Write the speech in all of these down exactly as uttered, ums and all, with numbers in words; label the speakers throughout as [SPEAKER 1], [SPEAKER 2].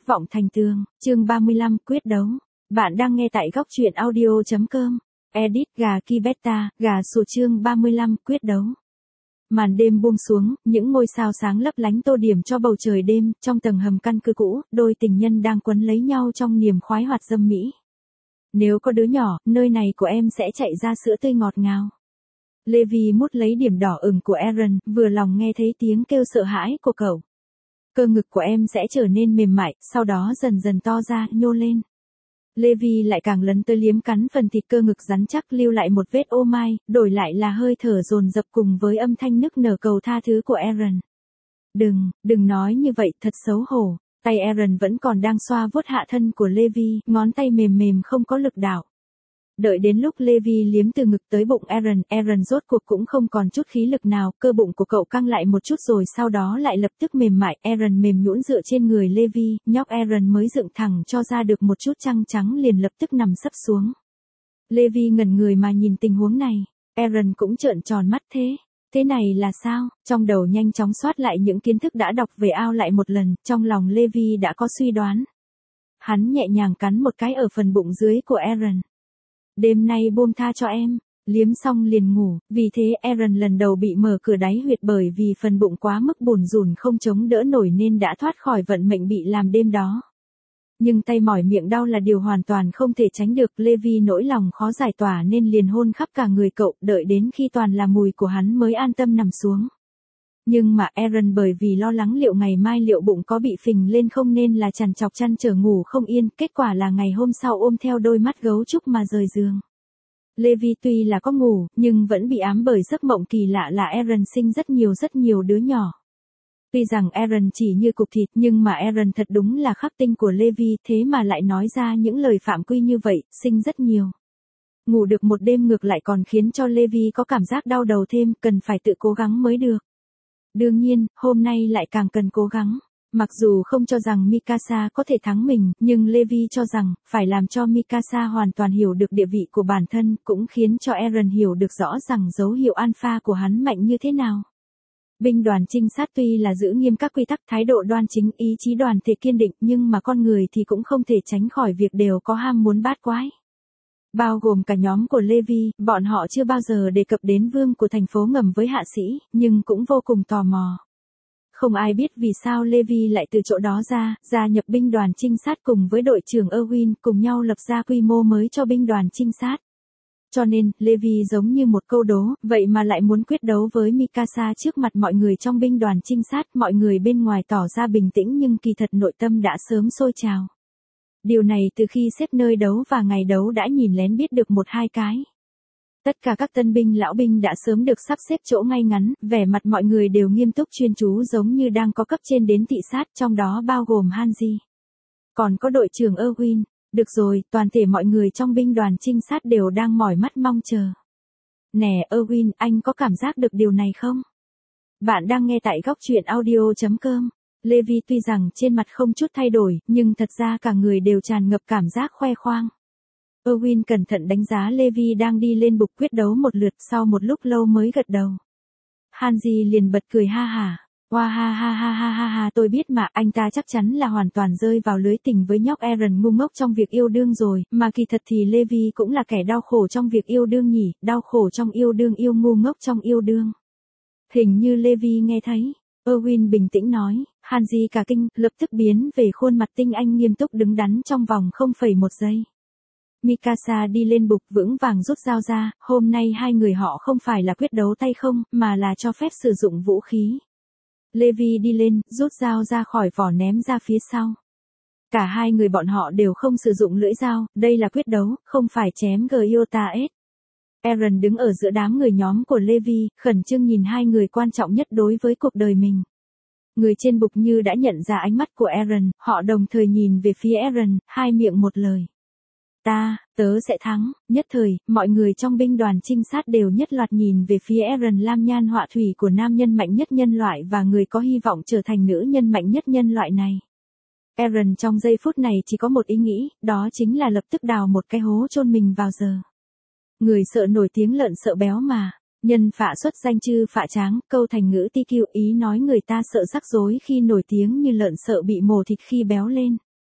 [SPEAKER 1] vọng thành tường, chương ba mươi lăm, quyết đấu. Bạn đang nghe tại góc truyện audio chấm com. Edit gà Kibeta, gà sủa chương ba mươi lăm, quyết đấu. Màn đêm buông xuống, những ngôi sao sáng lấp lánh tô điểm cho bầu trời đêm, trong tầng hầm căn cứ cũ, đôi tình nhân đang quấn lấy nhau trong niềm khoái hoạt dâm mỹ. Nếu có đứa nhỏ, nơi này của em sẽ chạy ra sữa tươi ngọt ngào. Levi mút lấy điểm đỏ ửng của Aaron, vừa lòng nghe thấy tiếng kêu sợ hãi của cậu. Cơ ngực của em sẽ trở nên mềm mại, sau đó dần dần to ra, nhô lên. Levi lại càng lấn tới liếm cắn phần thịt cơ ngực rắn chắc, lưu lại một vết ô mai, đổi lại là hơi thở dồn dập cùng với âm thanh nức nở cầu tha thứ của Aaron. Đừng, đừng nói như vậy, thật xấu hổ. Tay Aaron vẫn còn đang xoa vuốt hạ thân của Levi, ngón tay mềm mềm không có lực đạo. Đợi đến lúc Levi liếm từ ngực tới bụng Aaron, Aaron rốt cuộc cũng không còn chút khí lực nào, cơ bụng của cậu căng lại một chút rồi sau đó lại lập tức mềm mại, Aaron mềm nhũn dựa trên người Levi, nhóc Aaron mới dựng thẳng cho ra được một chút răng trắng liền lập tức nằm sấp xuống. Levi ngẩn người mà nhìn tình huống này, Aaron cũng trợn tròn mắt thế. Thế này là sao? Trong đầu nhanh chóng soát lại những kiến thức đã đọc về ao lại một lần, trong lòng Levi đã có suy đoán. Hắn nhẹ nhàng cắn một cái ở phần bụng dưới của Aaron. Đêm nay buông tha cho em, liếm xong liền ngủ, vì thế Aaron lần đầu bị mở cửa đáy huyệt bởi vì phần bụng quá mức bùn rùn không chống đỡ nổi nên đã thoát khỏi vận mệnh bị làm đêm đó. Nhưng tay mỏi miệng đau là điều hoàn toàn không thể tránh được, Levi nỗi lòng khó giải tỏa nên liền hôn khắp cả người cậu, đợi đến khi toàn là mùi của hắn mới an tâm nằm xuống. Nhưng mà Aaron bởi vì lo lắng liệu ngày mai liệu bụng có bị phình lên không nên là trằn trọc chăn trở ngủ không yên, kết quả là ngày hôm sau ôm theo đôi mắt gấu trúc mà rời giường. Levi tuy là có ngủ, nhưng vẫn bị ám bởi giấc mộng kỳ lạ là Aaron sinh rất nhiều rất nhiều đứa nhỏ. Tuy rằng Aaron chỉ như cục thịt nhưng mà Aaron thật đúng là khắc tinh của Levi, thế mà lại nói ra những lời phạm quy như vậy, sinh rất nhiều. Ngủ được một đêm ngược lại còn khiến cho Levi có cảm giác đau đầu thêm, cần phải tự cố gắng mới được. Đương nhiên, hôm nay lại càng cần cố gắng. Mặc dù không cho rằng Mikasa có thể thắng mình, nhưng Levi cho rằng, phải làm cho Mikasa hoàn toàn hiểu được địa vị của bản thân, cũng khiến cho Aaron hiểu được rõ rằng dấu hiệu alpha của hắn mạnh như thế nào. Binh đoàn trinh sát tuy là giữ nghiêm các quy tắc, thái độ đoan chính, ý chí đoàn thể kiên định, nhưng mà con người thì cũng không thể tránh khỏi việc đều có ham muốn bát quái. Bao gồm cả nhóm của Levi, bọn họ chưa bao giờ đề cập đến vương của thành phố ngầm với hạ sĩ, nhưng cũng vô cùng tò mò. Không ai biết vì sao Levi lại từ chỗ đó ra, gia nhập binh đoàn trinh sát cùng với đội trưởng Erwin, cùng nhau lập ra quy mô mới cho binh đoàn trinh sát. Cho nên, Levi giống như một câu đố, vậy mà lại muốn quyết đấu với Mikasa trước mặt mọi người trong binh đoàn trinh sát, mọi người bên ngoài tỏ ra bình tĩnh nhưng kỳ thật nội tâm đã sớm sôi trào. Điều này từ khi xếp nơi đấu và ngày đấu đã nhìn lén biết được một hai cái. Tất cả các tân binh lão binh đã sớm được sắp xếp chỗ ngay ngắn, vẻ mặt mọi người đều nghiêm túc chuyên chú giống như đang có cấp trên đến thị sát, trong đó bao gồm Hanji. Còn có đội trưởng Erwin. Được rồi, toàn thể mọi người trong binh đoàn trinh sát đều đang mỏi mắt mong chờ. Nè Erwin, anh có cảm giác được điều này không? Bạn đang nghe tại góc truyện audio chấm com. Levi tuy rằng trên mặt không chút thay đổi, nhưng thật ra cả người đều tràn ngập cảm giác khoe khoang. Erwin cẩn thận đánh giá Levi đang đi lên bục quyết đấu một lượt, sau một lúc lâu mới gật đầu. Hanji liền bật cười ha hả. Wow ha ha ha ha ha ha, tôi biết mà, anh ta chắc chắn là hoàn toàn rơi vào lưới tình với nhóc Aaron ngu ngốc trong việc yêu đương rồi, mà kỳ thật thì Levi cũng là kẻ đau khổ trong việc yêu đương nhỉ, đau khổ trong yêu đương, yêu ngu ngốc trong yêu đương. Hình như Levi nghe thấy. Erwin bình tĩnh nói, Hanji cả kinh, lập tức biến về khuôn mặt tinh anh nghiêm túc đứng đắn trong vòng không phẩy một giây. Mikasa đi lên bục vững vàng rút dao ra, hôm nay hai người họ không phải là quyết đấu tay không, mà là cho phép sử dụng vũ khí. Levi đi lên, rút dao ra khỏi vỏ ném ra phía sau. Cả hai người bọn họ đều không sử dụng lưỡi dao, đây là quyết đấu, không phải chém Gyota S. Aaron đứng ở giữa đám người nhóm của Levi, khẩn trương nhìn hai người quan trọng nhất đối với cuộc đời mình. Người trên bục như đã nhận ra ánh mắt của Aaron, họ đồng thời nhìn về phía Aaron, hai miệng một lời. Ta, tớ sẽ thắng, nhất thời, mọi người trong binh đoàn trinh sát đều nhất loạt nhìn về phía Aaron, lam nhan họa thủy của nam nhân mạnh nhất nhân loại và người có hy vọng trở thành nữ nhân mạnh nhất nhân loại này. Aaron trong giây phút này chỉ có một ý nghĩ, đó chính là lập tức đào một cái hố chôn mình vào giờ. Người sợ nổi tiếng lợn sợ béo mà, nhân phạ xuất danh chư phạ tráng, câu thành ngữ ti kiêu ý nói người ta sợ rắc rối khi nổi tiếng như lợn sợ bị mổ thịt khi béo lên.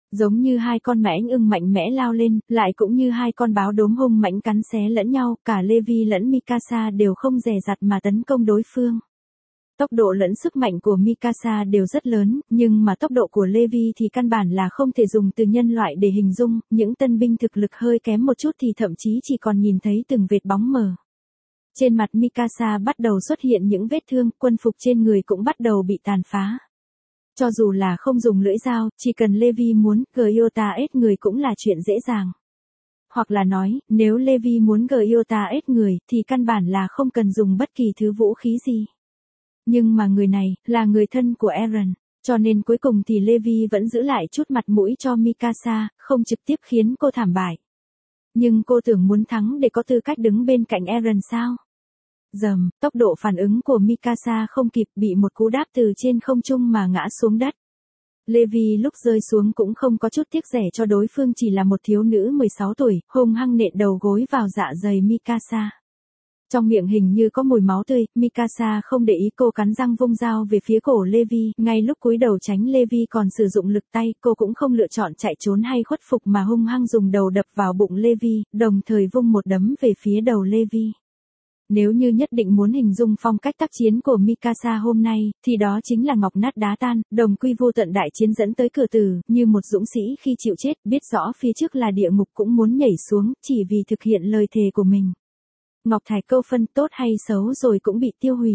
[SPEAKER 1] Giống như hai con mãnh ưng mạnh mẽ lao lên, lại cũng như hai con báo đốm hung mãnh cắn xé lẫn nhau, cả Levi lẫn Mikasa đều không dè dặt mà tấn công đối phương. Tốc độ lẫn sức mạnh của Mikasa đều rất lớn, nhưng mà tốc độ của Levi thì căn bản là không thể dùng từ nhân loại để hình dung, những tân binh thực lực hơi kém một chút thì thậm chí chỉ còn nhìn thấy từng vệt bóng mờ. Trên mặt Mikasa bắt đầu xuất hiện những vết thương, quân phục trên người cũng bắt đầu bị tàn phá. Cho dù là không dùng lưỡi dao, chỉ cần Levi muốn, Gyota ết người cũng là chuyện dễ dàng. Hoặc là nói, nếu Levi muốn Gyota ết người, thì căn bản là không cần dùng bất kỳ thứ vũ khí gì. Nhưng mà người này, là người thân của Eren, cho nên cuối cùng thì Levi vẫn giữ lại chút mặt mũi cho Mikasa, không trực tiếp khiến cô thảm bại. Nhưng cô tưởng muốn thắng để có tư cách đứng bên cạnh Eren sao? Dầm, tốc độ phản ứng của Mikasa không kịp, bị một cú đáp từ trên không trung mà ngã xuống đất. Levi lúc rơi xuống cũng không có chút tiếc rẻ cho đối phương, chỉ là một thiếu nữ mười sáu tuổi, hung hăng nện đầu gối vào dạ dày Mikasa. Trong miệng hình như có mùi máu tươi, Mikasa không để ý, cô cắn răng vung dao về phía cổ Levi, ngay lúc cúi đầu tránh Levi còn sử dụng lực tay, cô cũng không lựa chọn chạy trốn hay khuất phục mà hung hăng dùng đầu đập vào bụng Levi, đồng thời vung một đấm về phía đầu Levi. Nếu như nhất định muốn hình dung phong cách tác chiến của Mikasa hôm nay, thì đó chính là ngọc nát đá tan, đồng quy vô tận, đại chiến dẫn tới cửa tử, như một dũng sĩ khi chịu chết, biết rõ phía trước là địa ngục cũng muốn nhảy xuống, chỉ vì thực hiện lời thề của mình. Ngọc thạch câu phân tốt hay xấu rồi cũng bị tiêu hủy.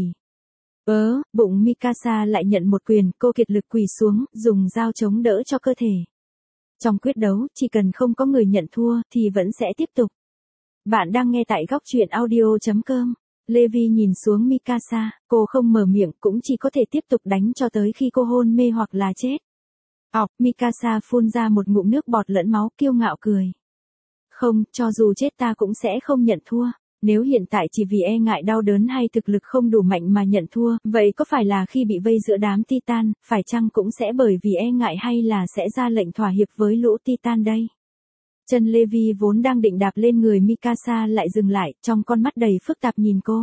[SPEAKER 1] Ớ, bụng Mikasa lại nhận một quyền, cô kiệt lực quỳ xuống, dùng dao chống đỡ cho cơ thể. Trong quyết đấu, chỉ cần không có người nhận thua, thì vẫn sẽ tiếp tục. Bạn đang nghe tại góc truyện audio chấm com. Levi nhìn xuống Mikasa, cô không mở miệng, cũng chỉ có thể tiếp tục đánh cho tới khi cô hôn mê hoặc là chết. Ọc, Mikasa phun ra một ngụm nước bọt lẫn máu, kiêu ngạo cười. Không, cho dù chết ta cũng sẽ không nhận thua. Nếu hiện tại chỉ vì e ngại đau đớn hay thực lực không đủ mạnh mà nhận thua, vậy có phải là khi bị vây giữa đám Titan, phải chăng cũng sẽ bởi vì e ngại hay là sẽ ra lệnh thỏa hiệp với lũ Titan đây? Chân Levi vốn đang định đạp lên người Mikasa lại dừng lại, trong con mắt đầy phức tạp nhìn cô.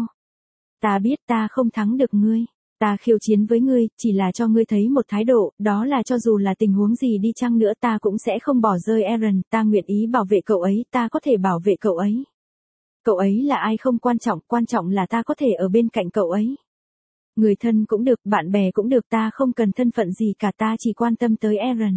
[SPEAKER 1] Ta biết ta không thắng được ngươi. Ta khiêu chiến với ngươi, chỉ là cho ngươi thấy một thái độ, đó là cho dù là tình huống gì đi chăng nữa ta cũng sẽ không bỏ rơi Eren, ta nguyện ý bảo vệ cậu ấy, ta có thể bảo vệ cậu ấy. Cậu ấy là ai không quan trọng, quan trọng là ta có thể ở bên cạnh cậu ấy. Người thân cũng được, bạn bè cũng được, ta không cần thân phận gì cả, ta chỉ quan tâm tới Eren.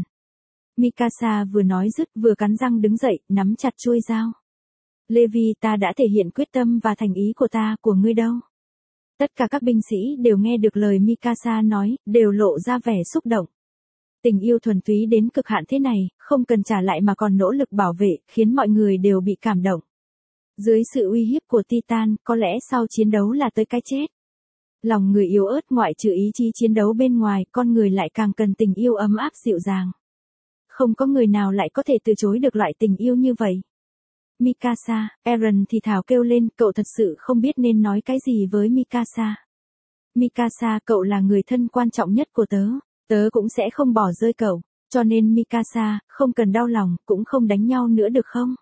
[SPEAKER 1] Mikasa vừa nói dứt vừa cắn răng đứng dậy, nắm chặt chuôi dao. Levi, ta đã thể hiện quyết tâm và thành ý của ta, của ngươi đâu. Tất cả các binh sĩ đều nghe được lời Mikasa nói, đều lộ ra vẻ xúc động. Tình yêu thuần túy đến cực hạn thế này, không cần trả lại mà còn nỗ lực bảo vệ, khiến mọi người đều bị cảm động. Dưới sự uy hiếp của Titan, có lẽ sau chiến đấu là tới cái chết. Lòng người yếu ớt, ngoại trừ ý chí chiến đấu bên ngoài, con người lại càng cần tình yêu ấm áp dịu dàng. Không có người nào lại có thể từ chối được loại tình yêu như vậy. Mikasa, Eren thì thào kêu lên, cậu thật sự không biết nên nói cái gì với Mikasa. Mikasa, cậu là người thân quan trọng nhất của tớ, tớ cũng sẽ không bỏ rơi cậu, cho nên Mikasa, không cần đau lòng, cũng không đánh nhau nữa được không?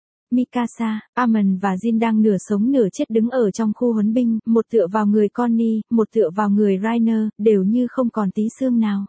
[SPEAKER 1] Mikasa, Amon và Jin đang nửa sống nửa chết đứng ở trong khu huấn binh, một tựa vào người Connie, một tựa vào người Reiner, đều như không còn tí xương nào.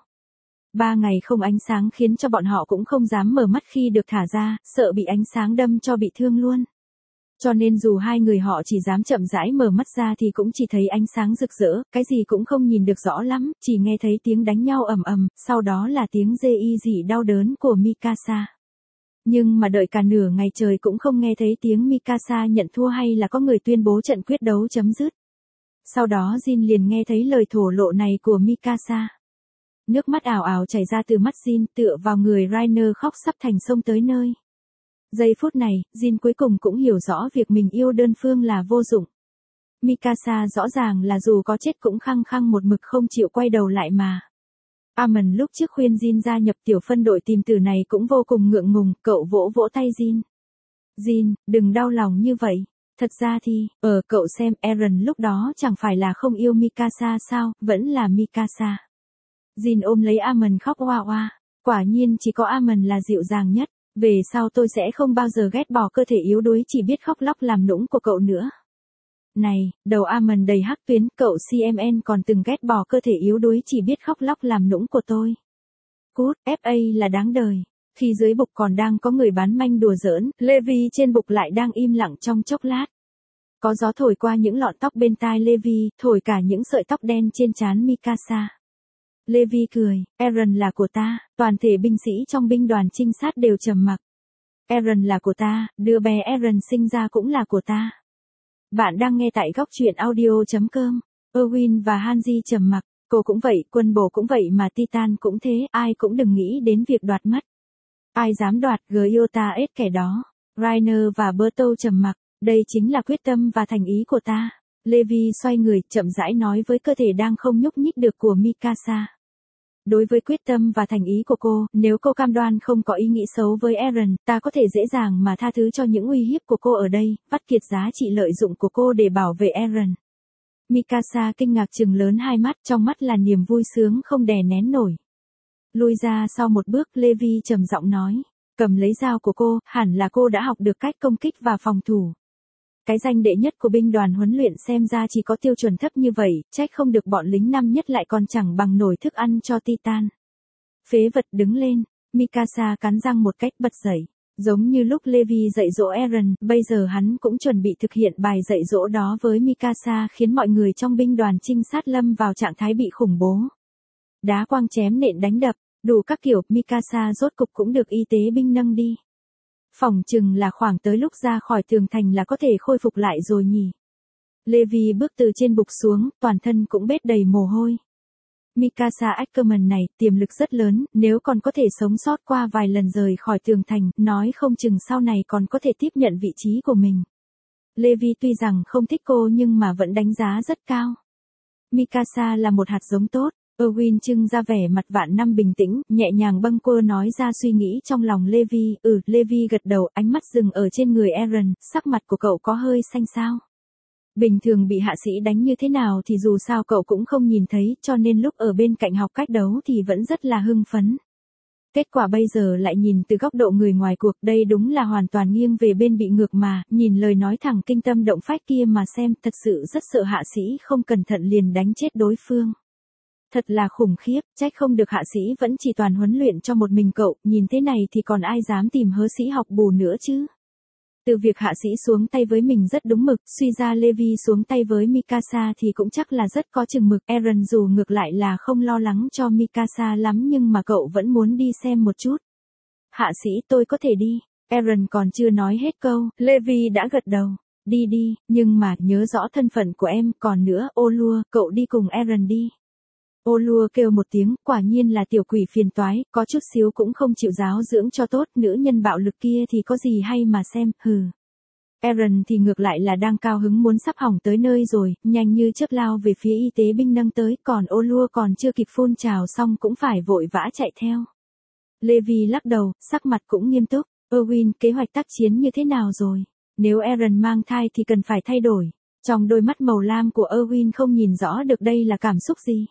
[SPEAKER 1] Ba ngày không ánh sáng khiến cho bọn họ cũng không dám mở mắt khi được thả ra, sợ bị ánh sáng đâm cho bị thương luôn. Cho nên dù hai người họ chỉ dám chậm rãi mở mắt ra thì cũng chỉ thấy ánh sáng rực rỡ, cái gì cũng không nhìn được rõ lắm, chỉ nghe thấy tiếng đánh nhau ầm ầm, sau đó là tiếng rê y dị đau đớn của Mikasa. Nhưng mà đợi cả nửa ngày trời cũng không nghe thấy tiếng Mikasa nhận thua hay là có người tuyên bố trận quyết đấu chấm dứt. Sau đó Jin liền nghe thấy lời thổ lộ này của Mikasa. Nước mắt ảo ảo chảy ra từ mắt Jin, tựa vào người Reiner khóc sắp thành sông tới nơi. Giây phút này, Jin cuối cùng cũng hiểu rõ việc mình yêu đơn phương là vô dụng. Mikasa rõ ràng là dù có chết cũng khăng khăng một mực không chịu quay đầu lại mà. Amon lúc trước khuyên Jin gia nhập tiểu phân đội tìm tử này cũng vô cùng ngượng ngùng, cậu vỗ vỗ tay Jin. Jin, đừng đau lòng như vậy. Thật ra thì, ở cậu xem, Eren lúc đó chẳng phải là không yêu Mikasa sao, vẫn là Mikasa. Jin ôm lấy Amon khóc oa oa. Quả nhiên chỉ có Amon là dịu dàng nhất. Về sau tôi sẽ không bao giờ ghét bỏ cơ thể yếu đuối chỉ biết khóc lóc làm nũng của cậu nữa. Này, đầu Amon đầy hắc tuyến, cậu xê em en còn từng ghét bỏ cơ thể yếu đuối chỉ biết khóc lóc làm nũng của tôi. Cút, ép a là đáng đời. Khi dưới bục còn đang có người bán manh đùa giỡn, Levi trên bục lại đang im lặng trong chốc lát. Có gió thổi qua những lọn tóc bên tai Levi, thổi cả những sợi tóc đen trên trán Mikasa. Levi cười, Eren là của ta, toàn thể binh sĩ trong binh đoàn trinh sát đều trầm mặc. Eren là của ta, đứa bé Eren sinh ra cũng là của ta. Bạn đang nghe tại góc truyện audio chấm com. Erwin và Hanji trầm mặc, cô cũng vậy, quân bồ cũng vậy mà Titan cũng thế, ai cũng đừng nghĩ đến việc đoạt mất. Ai dám đoạt Gyota ết kẻ đó. Reiner và Berto trầm mặc, đây chính là quyết tâm và thành ý của ta. Levi xoay người, chậm rãi nói với cơ thể đang không nhúc nhích được của Mikasa. Đối với quyết tâm và thành ý của cô, nếu cô cam đoan không có ý nghĩ xấu với Eren, ta có thể dễ dàng mà tha thứ cho những uy hiếp của cô ở đây, vắt kiệt giá trị lợi dụng của cô để bảo vệ Eren. Mikasa kinh ngạc trừng lớn hai mắt, trong mắt là niềm vui sướng không đè nén nổi. Lui ra sau một bước, Levi trầm giọng nói, cầm lấy dao của cô, hẳn là cô đã học được cách công kích và phòng thủ. Cái danh đệ nhất của binh đoàn huấn luyện xem ra chỉ có tiêu chuẩn thấp như vậy, trách không được bọn lính năm nhất lại còn chẳng bằng nổi thức ăn cho Titan. Phế vật, đứng lên, Mikasa cắn răng một cách bật dậy. Giống như lúc Levi dạy dỗ Eren, bây giờ hắn cũng chuẩn bị thực hiện bài dạy dỗ đó với Mikasa, khiến mọi người trong binh đoàn trinh sát lâm vào trạng thái bị khủng bố. Đá quang chém nện đánh đập, đủ các kiểu, Mikasa rốt cục cũng được y tế binh nâng đi. Phỏng chừng là khoảng tới lúc ra khỏi tường thành là có thể khôi phục lại rồi nhỉ. Levi bước từ trên bục xuống, toàn thân cũng bết đầy mồ hôi. Mikasa Ackerman này, tiềm lực rất lớn, nếu còn có thể sống sót qua vài lần rời khỏi tường thành, nói không chừng sau này còn có thể tiếp nhận vị trí của mình. Levi tuy rằng không thích cô nhưng mà vẫn đánh giá rất cao. Mikasa là một hạt giống tốt. Erwin trưng ra vẻ mặt vạn năm bình tĩnh, nhẹ nhàng bâng quơ nói ra suy nghĩ trong lòng Levi. Ừ, Levi gật đầu, ánh mắt dừng ở trên người Eren, sắc mặt của cậu có hơi xanh xao. Bình thường bị hạ sĩ đánh như thế nào thì dù sao cậu cũng không nhìn thấy, cho nên lúc ở bên cạnh học cách đấu thì vẫn rất là hưng phấn. Kết quả bây giờ lại nhìn từ góc độ người ngoài cuộc, đây đúng là hoàn toàn nghiêng về bên bị ngược mà, nhìn lời nói thẳng kinh tâm động phách kia mà xem, thật sự rất sợ hạ sĩ không cẩn thận liền đánh chết đối phương. Thật là khủng khiếp, trách không được hạ sĩ vẫn chỉ toàn huấn luyện cho một mình cậu, nhìn thế này thì còn ai dám tìm hớ sĩ học bù nữa chứ. Từ việc hạ sĩ xuống tay với mình rất đúng mực, suy ra Levi xuống tay với Mikasa thì cũng chắc là rất có chừng mực. Eren dù ngược lại là không lo lắng cho Mikasa lắm nhưng mà cậu vẫn muốn đi xem một chút. Hạ sĩ, tôi có thể đi. Eren còn chưa nói hết câu, Levi đã gật đầu. Đi đi, nhưng mà nhớ rõ thân phận của em, còn nữa, Olua, cậu đi cùng Eren đi. Olua kêu một tiếng, quả nhiên là tiểu quỷ phiền toái, có chút xíu cũng không chịu giáo dưỡng cho tốt, nữ nhân bạo lực kia thì có gì hay mà xem, hừ. Eren thì ngược lại là đang cao hứng muốn sắp hỏng tới nơi rồi, nhanh như chớp lao về phía y tế binh nâng tới, còn Olua còn chưa kịp phun trào xong cũng phải vội vã chạy theo. Levi lắc đầu, sắc mặt cũng nghiêm túc, Erwin, kế hoạch tác chiến như thế nào rồi? Nếu Eren mang thai thì cần phải thay đổi. Trong đôi mắt màu lam của Erwin không nhìn rõ được đây là cảm xúc gì.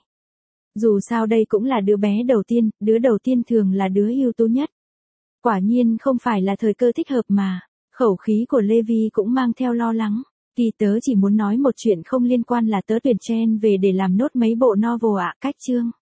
[SPEAKER 1] Dù sao đây cũng là đứa bé đầu tiên, đứa đầu tiên thường là đứa ưu tú nhất. Quả nhiên không phải là thời cơ thích hợp mà. Khẩu khí của Levi cũng mang theo lo lắng. Kỳ tớ chỉ muốn nói một chuyện không liên quan là tớ tuyển Chen về để làm nốt mấy bộ novel ạ, cách chương.